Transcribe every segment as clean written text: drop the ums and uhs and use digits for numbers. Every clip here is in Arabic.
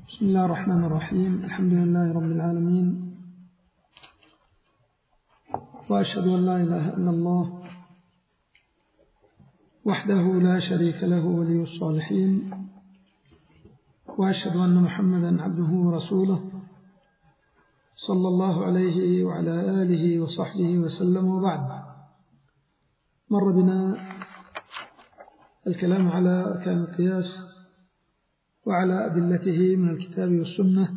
بسم الله الرحمن الرحيم. الحمد لله رب العالمين، وأشهد أن لا إله إلا الله وحده لا شريك له ولي الصالحين، وأشهد أن محمدا عبده ورسوله صلى الله عليه وعلى آله وصحبه وسلم. وبعد، مر بنا الكلام على أركان القياس وعلى أدلته من الكتاب والسنة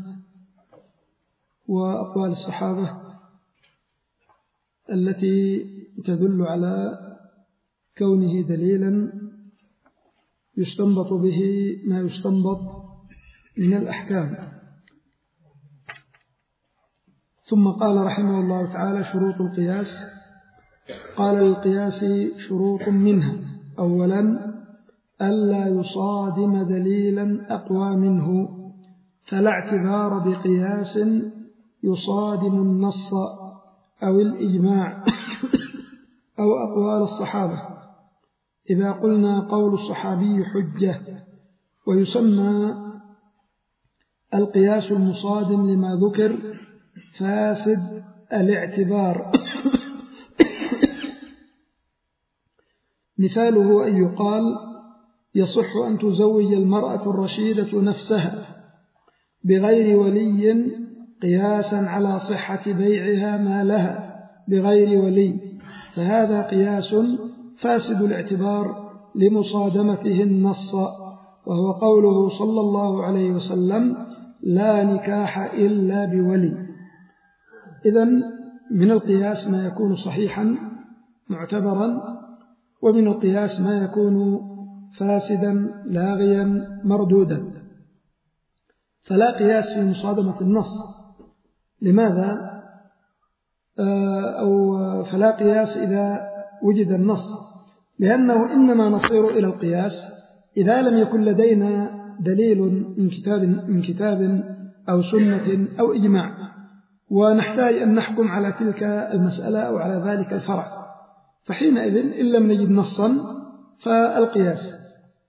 وأقوال الصحابة التي تدل على كونه دليلا يستنبط به ما يستنبط من الأحكام. ثم قال رحمه الله تعالى: شروط القياس. قال: للقياس شروط منها: أولا، ألا يصادم دليلا أقوى منه، فلا اعتبار بقياس يصادم النص أو الإجماع أو أقوال الصحابة. إذا قلنا قول الصحابي حجة، ويسمى القياس المصادم لما ذكر فاسد الاعتبار. مثاله أن يقال: يصح أن تزوج المرأة الرشيدة نفسها بغير ولي قياسا على صحة بيعها ما لها بغير ولي، فهذا قياس فاسد الاعتبار لمصادمته النص، وهو قوله صلى الله عليه وسلم: لا نكاح إلا بولي. إذن من القياس ما يكون صحيحا معتبرا، ومن القياس ما يكون فاسدا لاغيا مردودا. فلا قياس في مصادمة النص. لماذا؟ فلا قياس إذا وجد النص، لأنه إنما نصير إلى القياس إذا لم يكن لدينا دليل من كتاب أو سنة أو إجماع، ونحتاج أن نحكم على تلك المسألة أو على ذلك الفرع. فحينئذ إن لم نجد نصا فالقياس،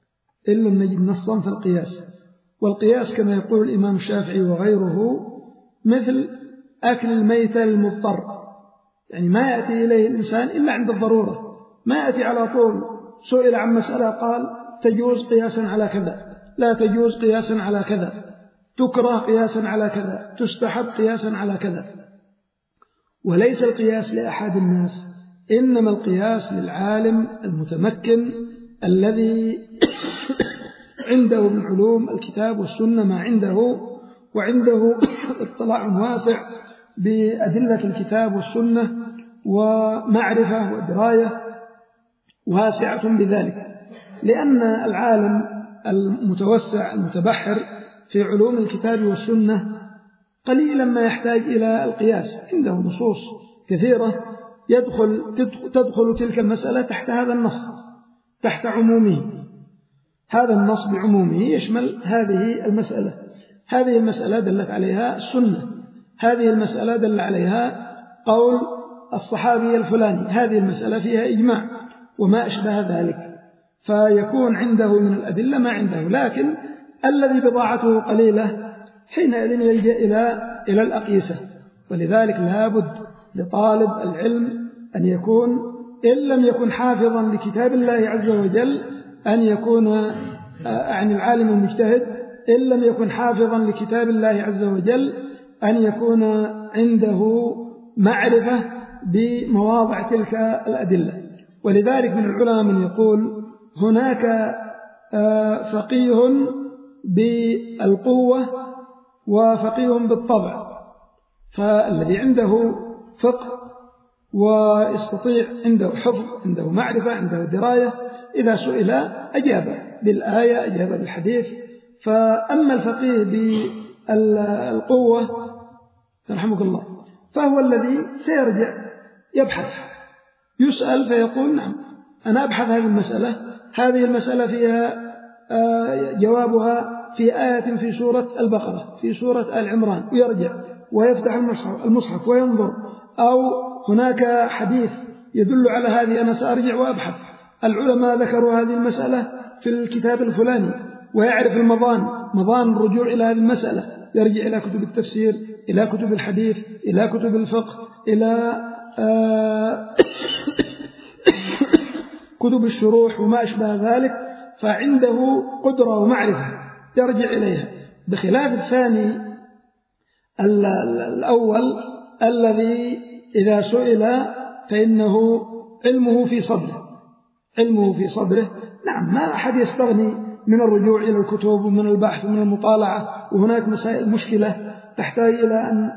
والقياس كما يقول الإمام الشافعي وغيره مثل أكل الميتة للمضطر، يعني ما يأتي إليه الإنسان إلا عند الضرورة، ما يأتي على طول. سئل عن مسألة قال: تجوز قياسا على كذا، لا تجوز قياسا على كذا، تكره قياسا على كذا، تستحب قياسا على كذا. وليس القياس لأحد الناس، إنما القياس للعالم المتمكن الذي عنده من علوم الكتاب والسنة ما عنده، وعنده اطلاع واسع بأدلة الكتاب والسنة، ومعرفة ودراية واسعة بذلك. لأن العالم المتوسع المتبحر في علوم الكتاب والسنة قليلا ما يحتاج إلى القياس، عنده نصوص كثيرة تدخل تلك المسألة تحت هذا النص، تحت عمومه. هذا النص بعمومه يشمل هذه المسألة. هذه المسألة دلت عليها السنة، هذه المسألة دل عليها قول الصحابي الفلاني، هذه المسألة فيها إجماع وما أشبه ذلك، فيكون عنده من الأدلة ما عنده. لكن الذي بضاعته قليلة حينئذ يلجأ إلى الأقيسة. ولذلك لابد لطالب العلم أن يكون، إن لم يكن حافظا لكتاب الله عز وجل، أن يكون عن العالم المجتهد، إن لم يكن حافظا لكتاب الله عز وجل، أن يكون عنده معرفة بمواضع تلك الأدلة. ولذلك من العلماء من يقول: هناك فقيه بالقوة وفقيه بالطبع. فالذي عنده فقه ويستطيع، عنده حفظ، عنده معرفة، عنده دراية، إذا سئل أجاب بالآية، أجاب بالحديث. فأما الفقيه بالقوة رحمه الله فهو الذي سيرجع يبحث، يسأل فيقول: نعم أنا أبحث هذه المسألة فيها جوابها في آية في سورة البقرة، في سورة آل عمران، ويرجع ويفتح المصحف وينظر، أو هناك حديث يدل على هذه، أنا سأرجع وأبحث. العلماء ذكروا هذه المسألة في الكتاب الفلاني، ويعرف المضان مضان الرجوع إلى هذه المسألة، يرجع إلى كتب التفسير، إلى كتب الحديث، إلى كتب الفقه، إلى كتب الشروح وما أشبه ذلك، فعنده قدرة ومعرفة يرجع إليها، بخلاف الثاني الأول الذي إذا سئل فإنه علمه في صدره. نعم، ما أحد يستغني من الرجوع إلى الكتب ومن البحث ومن المطالعة، وهناك مسائل مشكلة تحتاج إلى أن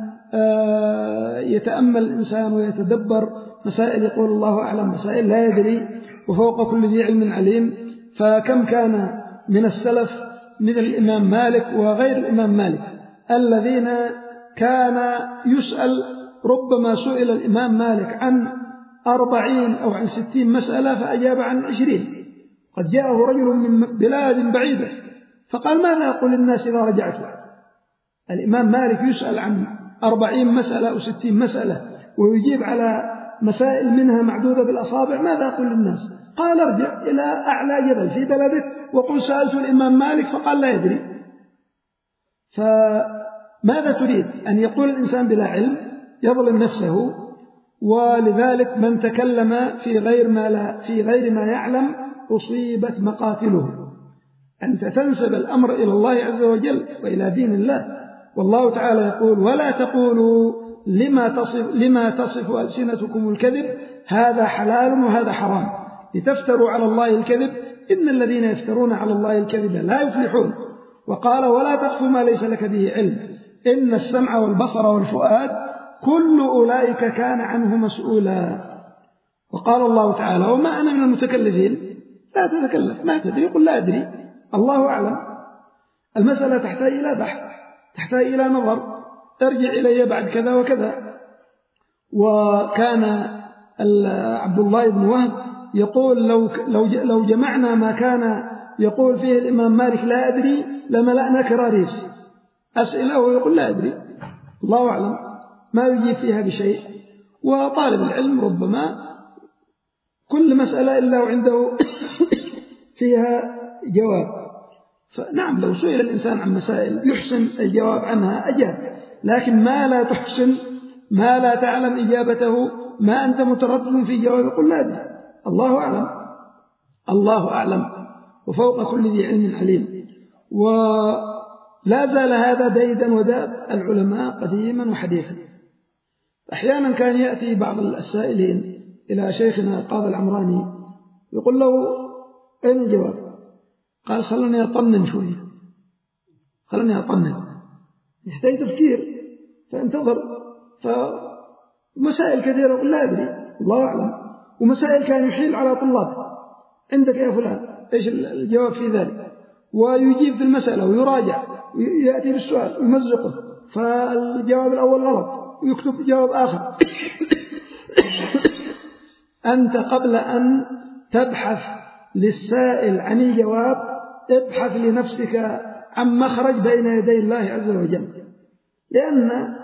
يتأمل الإنسان ويتدبر مسائل يقول الله أعلم، مسائل لا يدري، وفوق كل ذي علم عليم. فكم كان من السلف مثل الإمام مالك وغير الإمام مالك الذين كان يسأل، ربما سئل الإمام مالك عن 40 أو عن 60 مسألة فأجاب عن 20. قد جاءه رجل من بلاد بعيدة فقال ماذا أقول للناس إذا رجعت؟ الإمام مالك يسأل عن 40 مسألة أو 60 مسألة ويجيب على مسائل منها معدودة بالأصابع، ماذا أقول للناس؟ قال ارجع إلى أعلى جبل في بلدك وقل سألت الإمام مالك فقال لا يدري. فماذا تريد؟ أن يقول الإنسان بلا علم يظلم نفسه. ولذلك من تكلم في غير ما يعلم أصيبت مقاتله. أنت تنسب الأمر إلى الله عز وجل وإلى دين الله، والله تعالى يقول ولا تقولوا لما تصف ألسنتكم الكذب هذا حلال وهذا حرام لتفتروا على الله الكذب إن الذين يفترون على الله الكذب لا يفلحون. وقال ولا تقف ما ليس لك به علم إن السمع والبصر والفؤاد كل أولئك كان عنه مسؤولا. وقال الله تعالى وما أنا من المتكلفين، لا تتكلف، ما تدري قل لا أدري الله أعلم. المسألة تحتاج إلى بحث، تحتاج إلى نظر، ارجع إلي بعد كذا وكذا. وكان عبد الله بن وهب يقول لو جمعنا ما كان يقول فيه الإمام مالك لا أدري لملأنا كراريس أسئلة ويقول لا أدري الله أعلم، ما يجيب فيها بشيء. وطالب العلم ربما كل مسألة إلا وعنده فيها جواب. فنعم لو سئل الإنسان عن مسائل يحسن الجواب عنها أجاب، لكن ما لا تحسن، ما لا تعلم إجابته، ما أنت متردد في جواب قل لا أدري الله أعلم. الله أعلم وفوق كل ذي علم عليم. ولا زال هذا ديدا وداب العلماء قديما وحديثا. أحيانا كان يأتي بعض السائلين إلى شيخنا القاضي العمراني يقول له أين الجواب؟ قال خلوني أطنن شوية، خلوني أطنن، يحتاج تفكير، فانتظر. فمسائل كثيرة يقول لا أدري الله أعلم، ومسائل كان يحيل على طلاب عندك يا فلان إيش الجواب في ذلك، ويجيب في المسألة ويراجع ويأتي بالسؤال ويمزقه، فالجواب الأول غلط ويكتب جواب آخر. أنت قبل أن تبحث للسائل عن الجواب ابحث لنفسك عن مخرج بين يدي الله عز وجل، لأن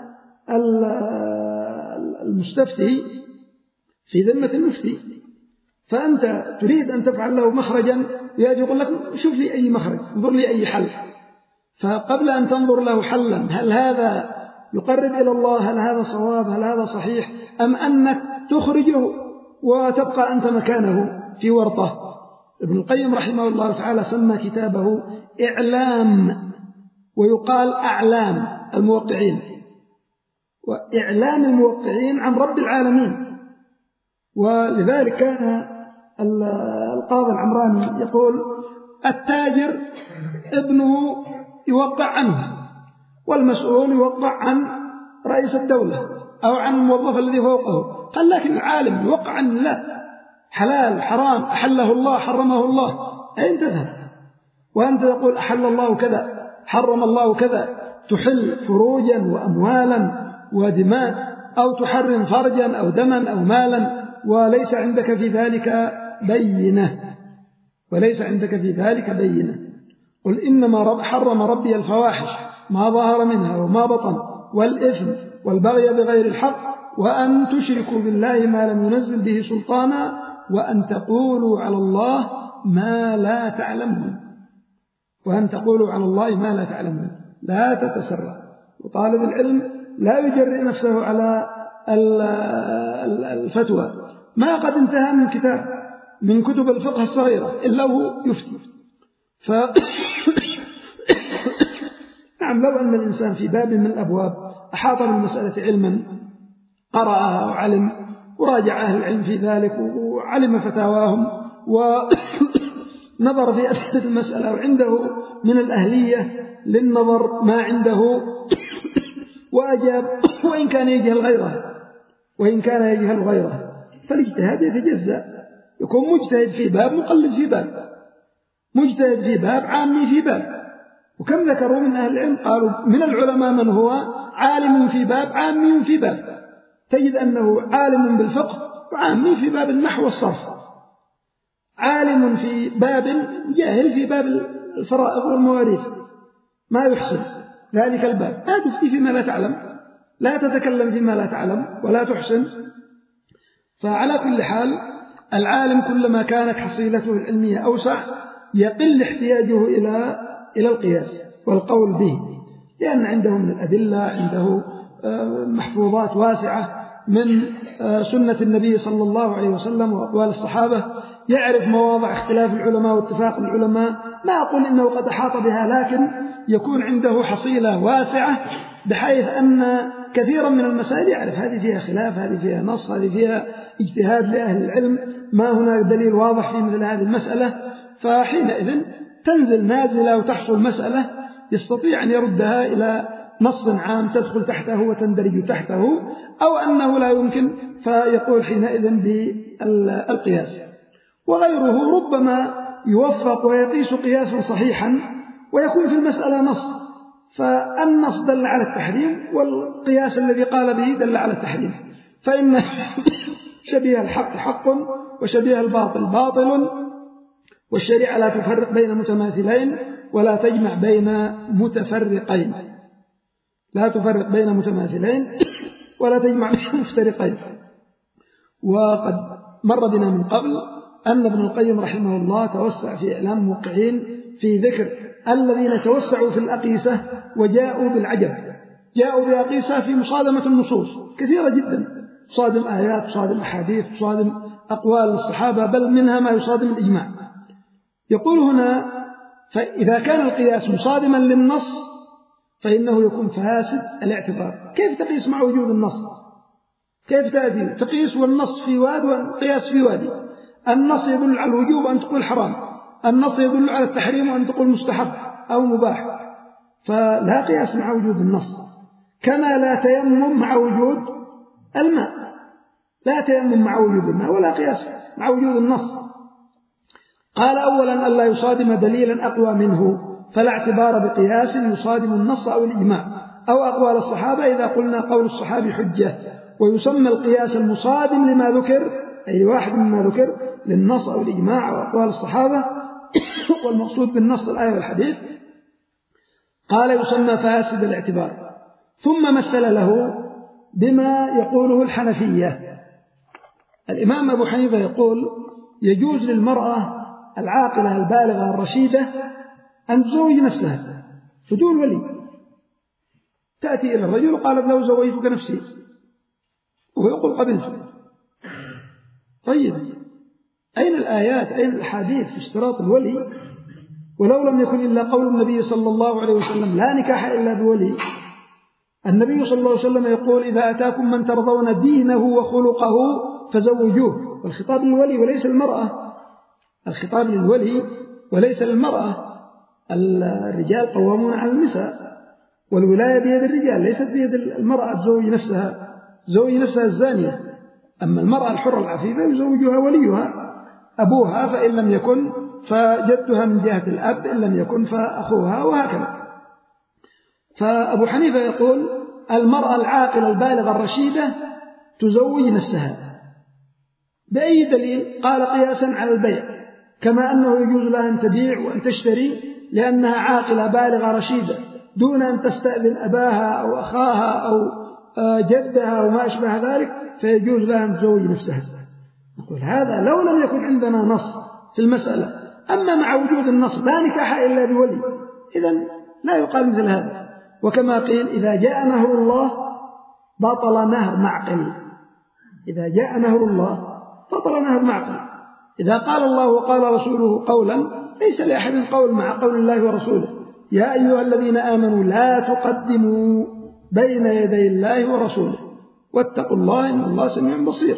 المستفتي في ذمة المفتي، فأنت تريد أن تفعل له مخرجا يجي يقول لك شوف لي أي مخرج، انظر لي أي حل. فقبل أن تنظر له حلا هل هذا يقرب إلى الله، هل هذا صواب، هل هذا صحيح، أم أنك تخرجه وتبقى أنت مكانه في ورطة. ابن القيم رحمه الله تعالى سمى كتابه إعلام، ويقال أعلام الموقعين، وإعلام الموقعين عن رب العالمين. ولذلك كان القاضي العمراني يقول التاجر ابنه يوقع عنه، والمسؤول يوقع عن رئيس الدولة أو عن الموظف الذي فوقه. قال لكن العالم يوقع عن الله، حلال حرام أحله الله حرمه الله، أين تذهب وأنت تقول أحل الله كذا حرم الله كذا، تحل فروجا وأموالا ودماء، أو تحرم فرجا أو دما أو مالا، وليس عندك في ذلك بينة. قل إنما حرم ربي الفواحش ما ظهر منها وما بطن والإثم والبغي بغير الحق وأن تشركوا بالله ما لم ينزل به سلطانا وأن تقولوا على الله ما لا تعلمون. وأن تقولوا على الله ما لا تعلمون. لا تتسرع. وطالب العلم لا يجرئ نفسه على الفتوى. ما قد انتهى من كتاب من كتب الفقه الصغيرة إلا هو يفتي. نعم، لو أن الإنسان في باب من الأبواب أحاط بالمسألة علما، قرأها وعلم وراجع أهل العلم في ذلك وعلم فتاواهم ونظر في أسئلة المسألة وعنده من الأهلية للنظر ما عنده وأجاب، وإن كان يجهل غيره فالاجتهاد يتجزأ. يكون مجتهد في باب مقلد في باب، مجتهد في باب عامي في باب. وكم ذكروا من أهل العلم قالوا من العلماء من هو عالم في باب عامي في باب. تجد أنه عالم بالفقه وعامي في باب النحو والصرف، عالم في باب جاهل في باب الفرائض والمواريث، ما يحسن ذلك الباب. لا تفتي فيما لا تعلم، لا تتكلم فيما لا تعلم ولا تحسن. فعلى كل حال العالم كلما كانت حصيلته العلمية أوسع يقل احتياجه إلى القياس والقول به، لأن عنده من الأدلة، عنده محفوظات واسعة من سنة النبي صلى الله عليه وسلم وأقوال الصحابة، يعرف مواضع اختلاف العلماء واتفاق العلماء. ما أقول إنه قد أحاط بها، لكن يكون عنده حصيلة واسعة بحيث أن كثيرا من المسائل يعرف هذه فيها خلاف، هذه فيها نص، هذه فيها اجتهاد لأهل العلم، ما هناك دليل واضح في مثل هذه المسألة. فحينئذ تنزل نازلة وتحصل مسألة يستطيع أن يردها إلى نص عام تدخل تحته وتندرج تحته، أو أنه لا يمكن فيقول حينئذ بالقياس. وغيره ربما يوفق ويقيس قياسا صحيحا ويكون في المسألة نص، فالنص دل على التحريم والقياس الذي قال به دل على التحريم، فإن شبيه الحق حق وشبيه الباطل باطل، والشريعة لا تفرق بين متماثلين ولا تجمع بين متفرقين، لا تفرق بين متماثلين ولا تجمع بين مفترقين. وقد مر بنا من قبل أن ابن القيم رحمه الله توسع في إعلام الموقعين في ذكر الذين توسعوا في الأقيسة وجاءوا بالعجب، جاءوا بأقيسة في مصادمة النصوص كثيرة جدا، تصادم آيات، تصادم أحاديث، تصادم أقوال الصحابة، بل منها ما يصادم الإجماع. يقول هنا: فإذا كان القياس مصادما للنص فإنه يكون فاسد الاعتبار. كيف تقيس مع وجود النص؟ كيف تأتي تقيس والنص في واد والقياس في وادي؟ النص يدل على الوجوب أن تقول حرام، النص يدل على التحريم وأن تقول مستحب أو مباح، فلا قياس مع وجود النص. كما لا تيمم مع وجود الماء، لا تيمم مع وجود الماء ولا قياس مع وجود النص. قال: أولا ألا يصادم دليلا أقوى منه، فلا اعتبار بقياس يصادم النص أو الإجماع أو أقوال الصحابة إذا قلنا قول الصحابي حجة. ويسمى القياس المصادم لما ذكر، أي واحد مما ذكر للنص أو الإجماع أو أقوال الصحابة والمقصود بالنص الآية والحديث. قال: يسمى فاسد الاعتبار. ثم مثل له بما يقوله الحنفية. الإمام أبو حنيفة يقول: يجوز للمرأة العاقلة البالغة الرشيدة أن تزوج نفسها بدون ولي، تأتي إلى الرجل وقالت له: زوجتك نفسي، وهو يقول: قبلت. طيب، أين الآيات، أين الحديث في اشتراط الولي؟ ولو لم يكن إلا قول النبي صلى الله عليه وسلم: لا نكاح إلا بولي. النبي صلى الله عليه وسلم يقول: إذا أتاكم من ترضون دينه وخلقه فزوجوه. والخطاب للولي وليس المرأة، الخطاب للولي وليس للمرأة. الرجال قوامون على النساء، والولاية بيد الرجال ليست بيد المرأة تزوج نفسها الزانية. أما المرأة الحرة العفيفة يزوجها وليها، أبوها، فإن لم يكن فجدها من جهة الأب، إن لم يكن فأخوها، وهكذا. فأبو حنيفة يقول: المرأة العاقلة البالغة الرشيدة تزوج نفسها. بأي دليل؟ قال: قياسا على البيع، كما أنه يجوز لها أن تبيع وأن تشتري لأنها عاقلة بالغة رشيدة دون أن تستأذن أباها أو أخاها أو جدها وما أشبه ذلك، فيجوز لها أن تزوج نفسها. نقول: هذا لو لم يكن عندنا نص في المسألة أما مع وجود النص لا نكاح إلا بولي، إذن لا يقال مثل هذا. وكما قيل إذا جاء نهر الله بطل نهر معقل، إذا جاء نهر الله بطل نهر معقل. إذا قال الله وقال رسوله قولا ليس لأحد قول مع قول الله ورسوله. يا أيها الذين آمنوا لا تقدموا بين يدي الله ورسوله واتقوا الله إن الله سميع بصير.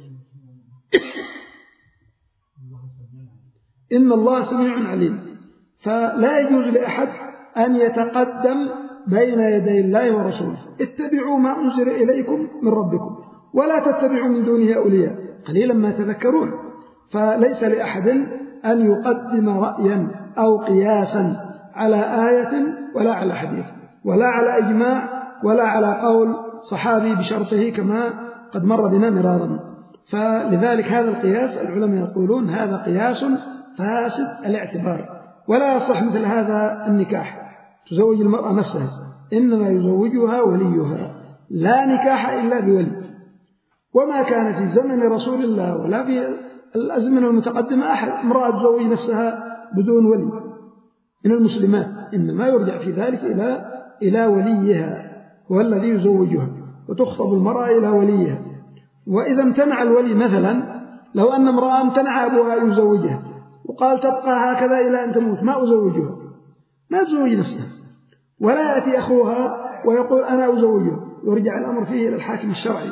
إن الله سميع عليم. فلا يجوز لأحد أن يتقدم بين يدي الله ورسوله. اتبعوا ما أنزل إليكم من ربكم ولا تتبعوا من دونه أولياء قليلا ما تذكرون. فليس لأحد أن يقدم رأيا أو قياسا على آية ولا على حديث ولا على إجماع ولا على قول صحابي بشرطه كما قد مر بنا مرارا. فلذلك هذا القياس العلماء يقولون هذا قياس فاسد الاعتبار، ولا يصح مثل هذا النكاح. تزوج المرأة نفسها، إنما يزوجها وليها، لا نكاح إلا بولي. وما كان في زمن رسول الله ولا في الأزمنة المتقدمة أحد امرأة تزوج نفسها بدون ولي من المسلمات، إنما يرجع في ذلك إلى وليها، هو الذي يزوجها، وتخطب المرأة إلى وليها. وإذا امتنع الولي مثلا، لو أن امرأة امتنع أبوها يزوجها وقال تبقى هكذا إلى أن تموت ما أزوجها، ما تزوج نفسها، ولا يأتي أخوها ويقول أنا أزوجها، يرجع الأمر فيه إلى الحاكم الشرعي،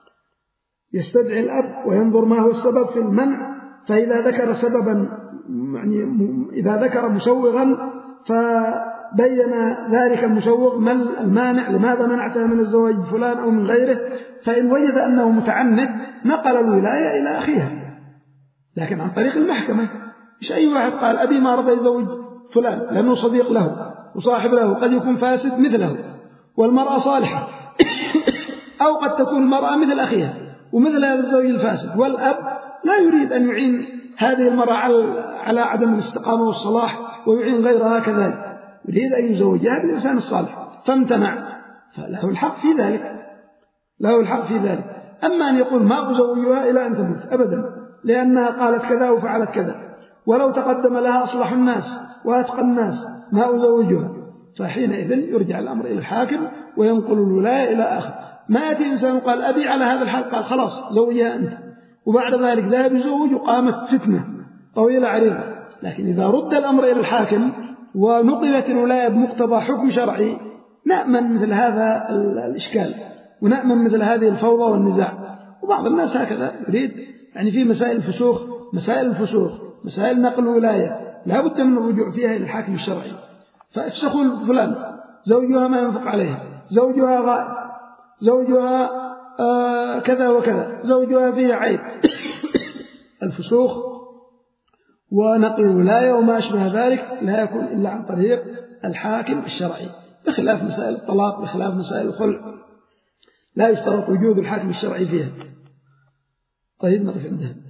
يستدعي الأب وينظر ما هو السبب في المنع. فإذا ذكر سببا يعني إذا ذكر مسوغا فبين ذلك المسوغ ما المانع، لماذا منعتها من الزواج فلان أو من غيره، فإن وجد أنه متعنت نقل الولاية إلى أخيها، لكن عن طريق المحكمة. مش أي واحد قال أبي ما رضى يزوج فلان لأنه صديق له وصاحب له، قد يكون فاسد مثله والمرأة صالحة أو قد تكون المرأة مثل أخيها ومثل هذا الزوج الفاسد، والأب لا يريد أن يعين هذه المرأة على عدم الاستقامة والصلاح ويعين غيرها كذلك، يريد أن يزوجها بالإنسان الصالح فامتنع، فله الحق في ذلك، له الحق في ذلك. أما أن يقول ما أزوجها إلى أن تموت أبدا لأنها قالت كذا وفعلت كذا، ولو تقدم لها أصلح الناس وأتقى الناس ما أزوجها، فحينئذ يرجع الأمر إلى الحاكم وينقل الولاية إلى آخر. ما يأتي إنسان قال أبي على هذا الحال، قال خلاص زوجها أنت، وبعد ذلك ذهب يزوج وقامت فتنة طويلة عريضة. لكن إذا رد الأمر إلى الحاكم ونقلت الولاية بمقتضى حكم شرعي نأمن مثل هذا الإشكال ونأمن مثل هذه الفوضى والنزاع. وبعض الناس هكذا يريد يعني في مسائل الفسوق مسائل نقل الولاية لا بد من الرجوع فيها إلى الحاكم الشرعي. فافسخوا فلان زوجها ما ينفق عليها، زوجها غائب، زوجها كذا وكذا، زوجها فيه عيب. الفسوق ونقل الولاية وما أشبه ذلك لا يكون إلا عن طريق الحاكم الشرعي، بخلاف مسائل الطلاق، بخلاف مسائل الخلع لا يشترط وجود الحاكم الشرعي فيها. طيب نقف عندها.